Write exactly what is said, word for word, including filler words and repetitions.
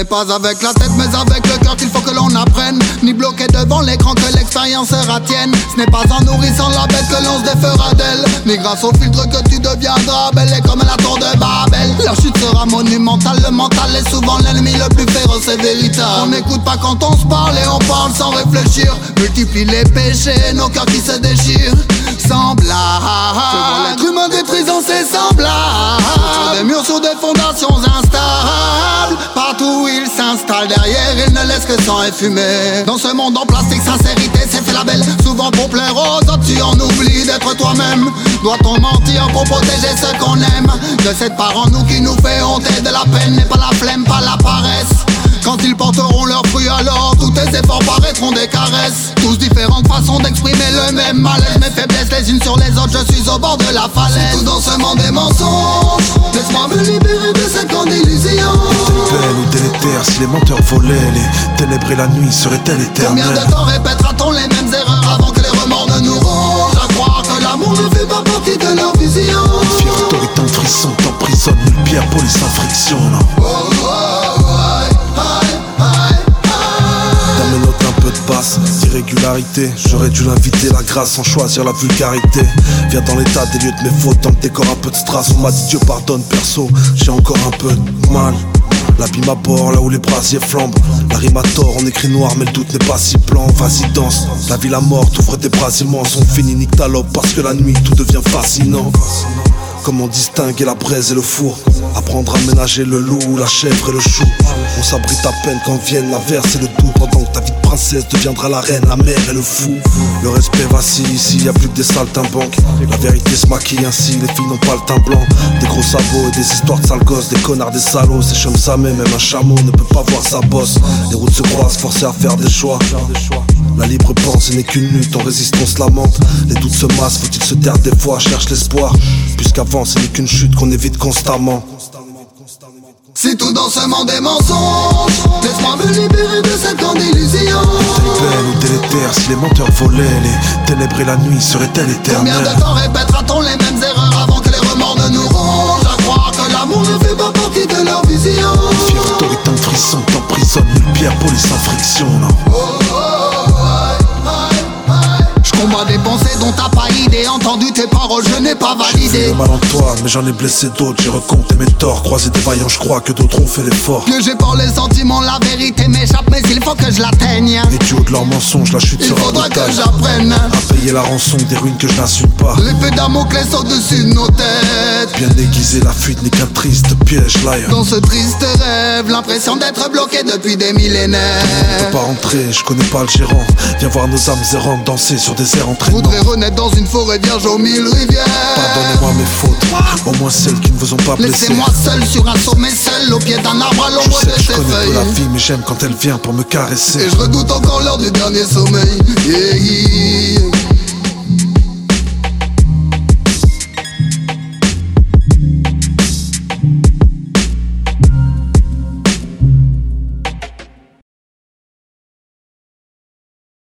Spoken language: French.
pas avec la tête mais avec le cœur qu'il faut que l'on apprenne. Ni bloqué devant l'écran que l'expérience sera tienne. Ce n'est pas en nourrissant la bête que l'on se défera d'elle, ni grâce au filtre que tu deviendras belle et comme la tour de Babel. La chute sera monumentale, le mental est souvent l'ennemi le plus féroce et véritable. On n'écoute pas quand on se parle et on parle sans réfléchir. Multiplie les péchés, nos cœurs qui se déchirent. Semblable, l'être humain détruisant ses semblables. Sur des murs, sur des fondations instables. Partout où il s'installe, derrière il ne laisse que sang et fumée. Dans ce monde en plastique, sincérité c'est fait la belle. Souvent pour plaire aux autres, tu en oublies d'être toi-même. Doit-on mentir pour protéger ceux qu'on aime de cette part en nous qui nous fait honte et de la peine, mais pas la flemme, pas la paresse. Quand ils porteront leurs fruits, alors tous tes efforts paraîtront des caresses. Tous différentes façons d'exprimer le même malaise. Mes faiblesses les unes sur les autres, je suis au bord de la falaise. C'est tout dans ce monde des mensonges. Laisse-moi me libérer de cette grande illusion. Était-elle belle ou délétère si les menteurs volaient? Les ténèbres et la nuit seraient-elles éternelles? Combien de temps répétera-t-on les mêmes erreurs avant que les remords ne nous rongent? À croire que l'amour ne fait pas partie de leur vision. Fier autorité en frisson, t'emprisonne nulle pierre, police sans friction, non. Oh, oh, oh, aïe, aïe, aïe, aïe. Dans mes notes un peu de basse, d'irrégularité. J'aurais dû l'inviter la grâce sans choisir la vulgarité. Viens dans l'état des lieux de mes fautes, dans le décor un peu de strass. On m'a dit Dieu pardonne perso, j'ai encore un peu de mal. L'abîme à bord, là où les brasiers flambent. La rime à tort, on écrit noir, mais le doute n'est pas si blanc. Vas-y danse, la vie la mort t'ouvre des bras immenses. On finit nique ta lobe parce que la nuit tout devient fascinant. Comment distinguer la braise et le four? Apprendre à ménager le loup, la chèvre et le chou. On s'abrite à peine quand viennent l'averse et le doute. Pendant que ta vie de princesse deviendra la reine, la mère et le fou. Le respect vacille ici, y'a plus que des saltimbanques. La vérité se maquille ainsi, les filles n'ont pas le teint blanc. Des gros sabots et des histoires de sales gosses. Des connards, des salauds, c'est chum samé. Même un chameau ne peut pas voir sa bosse. Les routes se croisent, forcés à faire des choix. La libre pensée n'est qu'une lutte, en résistance lamente. Les doutes se massent, faut-il se taire des fois, cherche l'espoir. Puisqu'avant ce n'est qu'une chute qu'on évite constamment. C'est tout dans ce monde des mensonges. Laisse-moi me libérer de cette grande illusion. Était-elle belle ou délétère si les menteurs volaient? Les ténèbres et la nuit seraient-elles éternelles? Combien de temps répétera-t-on les mêmes erreurs avant que les remords ne nous rongent? À croire que l'amour ne fait pas partie de leur vision. Fier autorité en frisson, t'emprisonne nulle pierre, police sans friction, non. Oh, oh, oh, aïe, aïe, aïe. Je combats des pensées dont t'as pas idée. Entendu tes paroles, je n'ai pas J'ai vu validé. le mal en toi, mais j'en ai blessé d'autres. J'ai recompté mes torts, croisé des vaillants, je crois que d'autres ont fait l'effort. Que j'ai par les sentiments, la vérité m'échappe, mais il faut que je l'atteigne. Et du haut de leurs mensonges, la chute Il sera faudra que brutale. j'apprenne À payer la rançon des ruines que je n'assume pas. l'épée Damoclès au-dessus de nos têtes. Bien aiguisé, la fuite n'est qu'un triste piège, lion. Dans ce triste rêve, l'impression d'être bloqué depuis des Je peux millénaires. pas rentrer, je connais pas le gérant. Viens voir nos âmes errantes danser sur des airs entraînants. Voudrais renaître dans une forêt vierge aux mille rivières. Pardonnez-moi mes fautes, au moins celles qui ne vous ont pas blessé. Laissez-moi seul sur un sommet, seul au pied d'un arbre à Je l'ombre sais de que je ses connais peu feuilles. la vie, mais j'aime quand elle vient pour me caresser. Et je redoute encore l'heure du dernier sommeil. Yeah, yeah.